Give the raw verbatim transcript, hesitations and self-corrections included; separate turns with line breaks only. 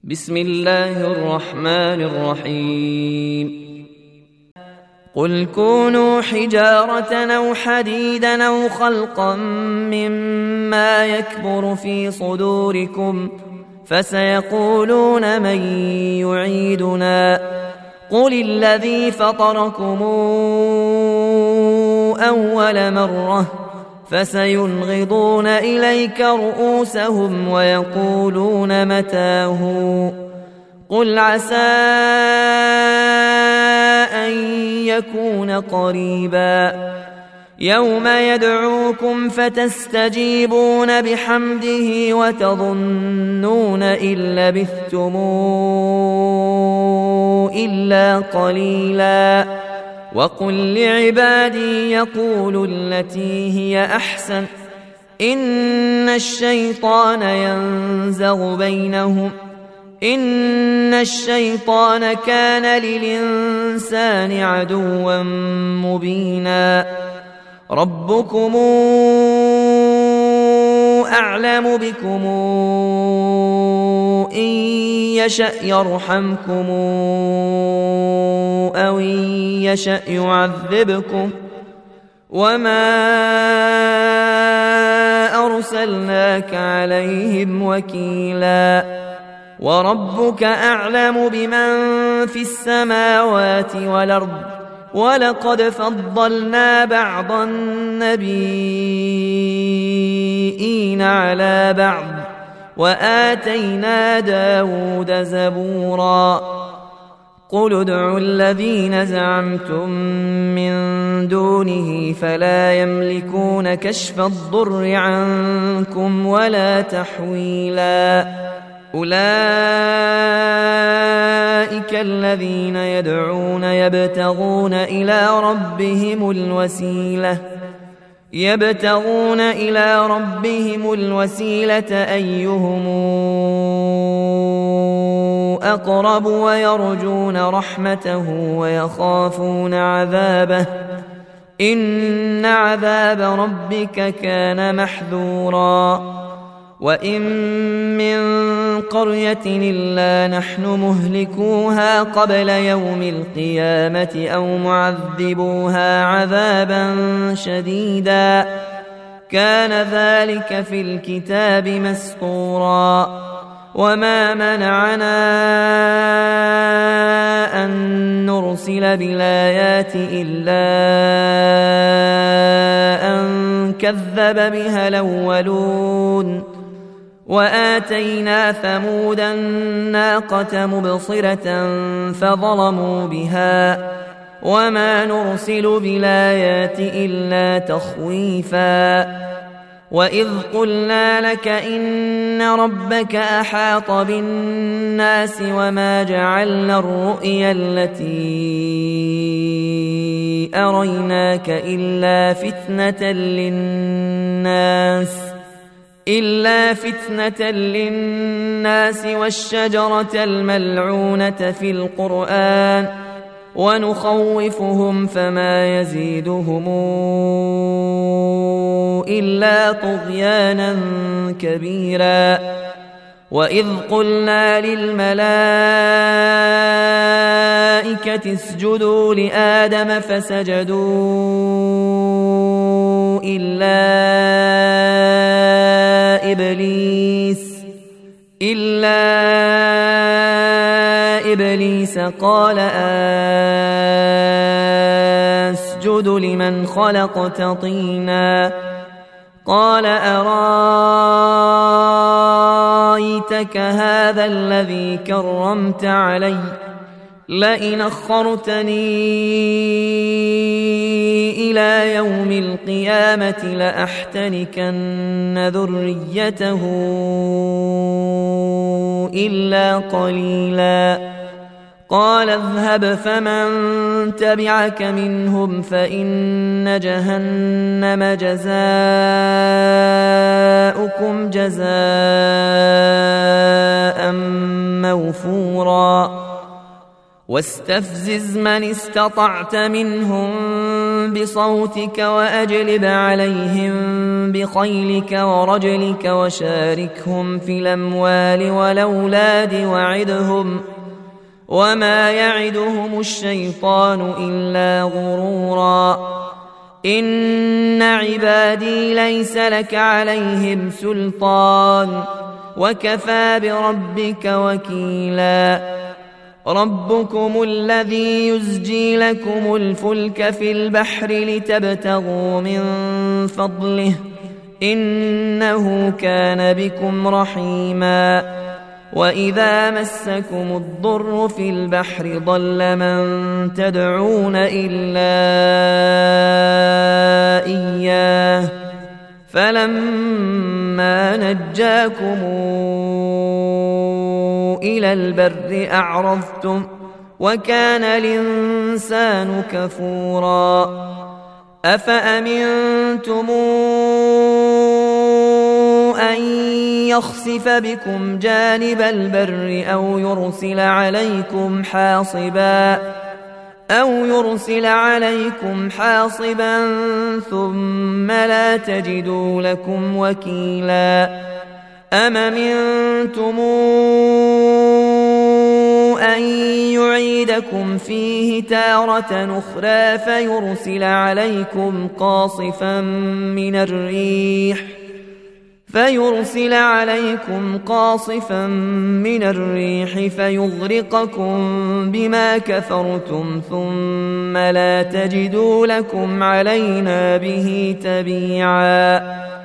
بسم الله الرحمن الرحيم قل كونوا حجارة أو حديدا أو خلقا مما يكبر في صدوركم فسيقولون من يعيدنا قل الذي فطركم أول مرة فسينغضون إليك رؤوسهم ويقولون متاه قل عسى أن يكون قريبا يوم يدعوكم فتستجيبون بحمده وتظنون إن لبثتم إلا قليلا وقل لعبادي يقولوا التي هي أحسن إن الشيطان ينزغ بينهم إن الشيطان كان للإنسان عدوا مبينا ربكم أعلم بكم إن يشأ يرحمكم أو إن يشأ يعذبكم وما أرسلناك عليهم وكيلا وربك أعلم بمن في السماوات والأرض ولقد فضلنا بعض النبيين على بعض وآتينا داود زبورا قل ادعوا الذين زعمتم من دونه فلا يملكون كشف الضر عنكم ولا تحويلا أولئك الذين يدعون يبتغون إلى ربهم الوسيلة يبتغون إلى ربهم الوسيلة أيهم أقرب ويرجون رحمته ويخافون عذابه إن عذاب ربك كان محذورا وإن من قرية إلا نحن مهلكوها قبل يوم القيامة أو معذبوها عذابا شديدا كان ذلك في الكتاب مسطورا وما منعنا أن نرسل بالآيات إلا أن كذب بها الأولون وآتينا ثمود الناقة مبصرة فظلموا بها وما نرسل بالآيات إلا تخويفا وإذ قلنا لك إن ربك أحاط بالناس وما جعلنا الرؤيا التي أريناك إلا فتنة للناس إلا فتنة للناس والشجرة الملعونة في القرآن ونخوفهم فما يزيدهم إلا طغيانا كبيرا وإذ قلنا للملائكة اسجدوا لآدم فسجدوا إلا إبليس إلا إبليس قال أسجد لمن خلقت طينا قال أرايتك هذا الذي كرمت علي لئن أخرتني إلى يوم القيامة لأحتنكن ذريته إلا قليلا قال اذهب فمن تبعك منهم فإن جهنم جزاؤكم جزاء موفورا واستفزز من استطعت منهم بصوتك وأجلب عليهم بخيلك ورجلك وشاركهم في الأموال والأولاد وعدهم وما يعدهم الشيطان إلا غرورا إن عبادي ليس لك عليهم سلطان وكفى بربك وكيلا ربكم الذي يزجي لكم الفلك في البحر لتبتغوا من فضله إنه كان بكم رحيما وإذا مسكم الضر في البحر ضل من تدعون إلا إياه فلما نجاكم إلى البر أعرضتم وكان الإنسان كفورا أفأمنتم أن يخسف بكم جانب البر أو يرسل عليكم حاصبا أو يرسل عليكم حاصبا ثم لا تجدوا لكم وكيلا أم أمنتم أن يعيدكم فيه تارة أخرى فيرسل عليكم قاصفا من الريح فيرسل عليكم قاصفا من الريح فيغرقكم بما كفرتم ثم لا تجدوا لكم علينا به تبيعا